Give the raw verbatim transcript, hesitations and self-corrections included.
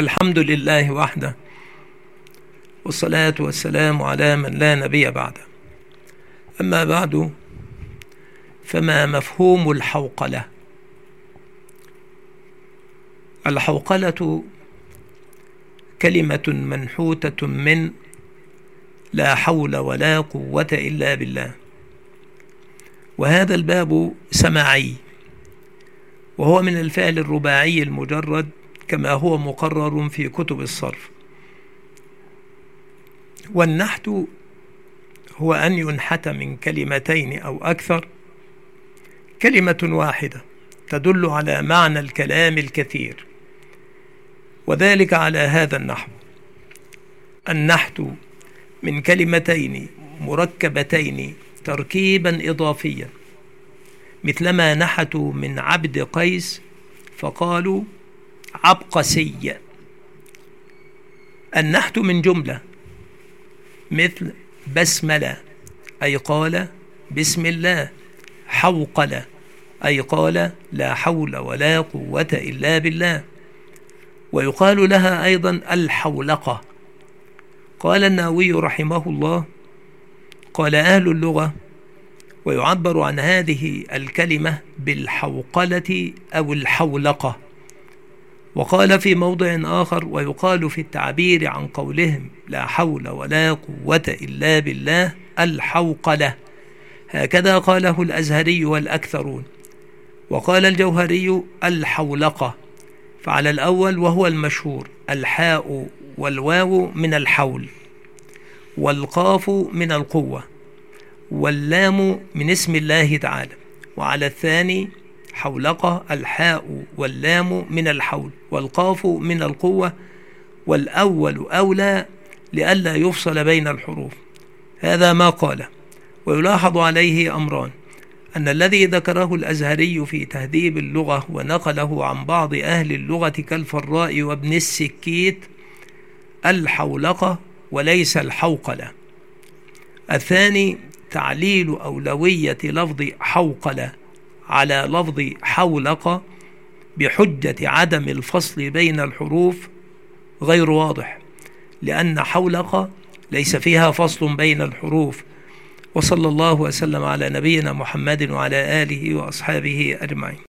الحمد لله وحده، والصلاة والسلام على من لا نبي بعده. أما بعد، فما مفهوم الحوقلة؟ الحوقلة كلمة منحوتة من لا حول ولا قوة إلا بالله، وهذا الباب سماعي، وهو من الفعل الرباعي المجرد كما هو مقرر في كتب الصرف. والنحت هو أن ينحت من كلمتين أو أكثر كلمة واحدة تدل على معنى الكلام الكثير، وذلك على هذا النحو: النحت من كلمتين مركبتين تركيبا إضافيا، مثلما نحتوا من عبد قيس فقالوا عبقسي. النحت من جملة مثل بسملة أي قال بسم الله، حوقلة أي قال لا حول ولا قوة إلا بالله. ويقال لها أيضا الحولقة. قال النووي رحمه الله: قال أهل اللغة: ويعبر عن هذه الكلمة بالحوقلة أو الحولقة. وقال في موضع آخر: ويقال في التعبير عن قولهم لا حول ولا قوة إلا بالله الحوقلة. هكذا قاله الأزهري والأكثرون. وقال الجوهري الحولقة، فعلى الأول وهو المشهور الحاء والواو من الحول، والقاف من القوة، واللام من اسم الله تعالى. وعلى الثاني حولقة الحاء واللام من الحول والقاف من القوة، والأول أولى لئلا يفصل بين الحروف. هذا ما قاله. ويلاحظ عليه أمران: أن الذي ذكره الأزهري في تهذيب اللغة ونقله عن بعض أهل اللغة كالفراء وابن السكيت الحولقة وليس الحوقلة. الثاني تعليل أولوية لفظ حوقلة على لفظ حولقة بحجة عدم الفصل بين الحروف غير واضح، لأن حولقة ليس فيها فصل بين الحروف. وصلى الله وسلم على نبينا محمد وعلى آله وأصحابه أجمعين.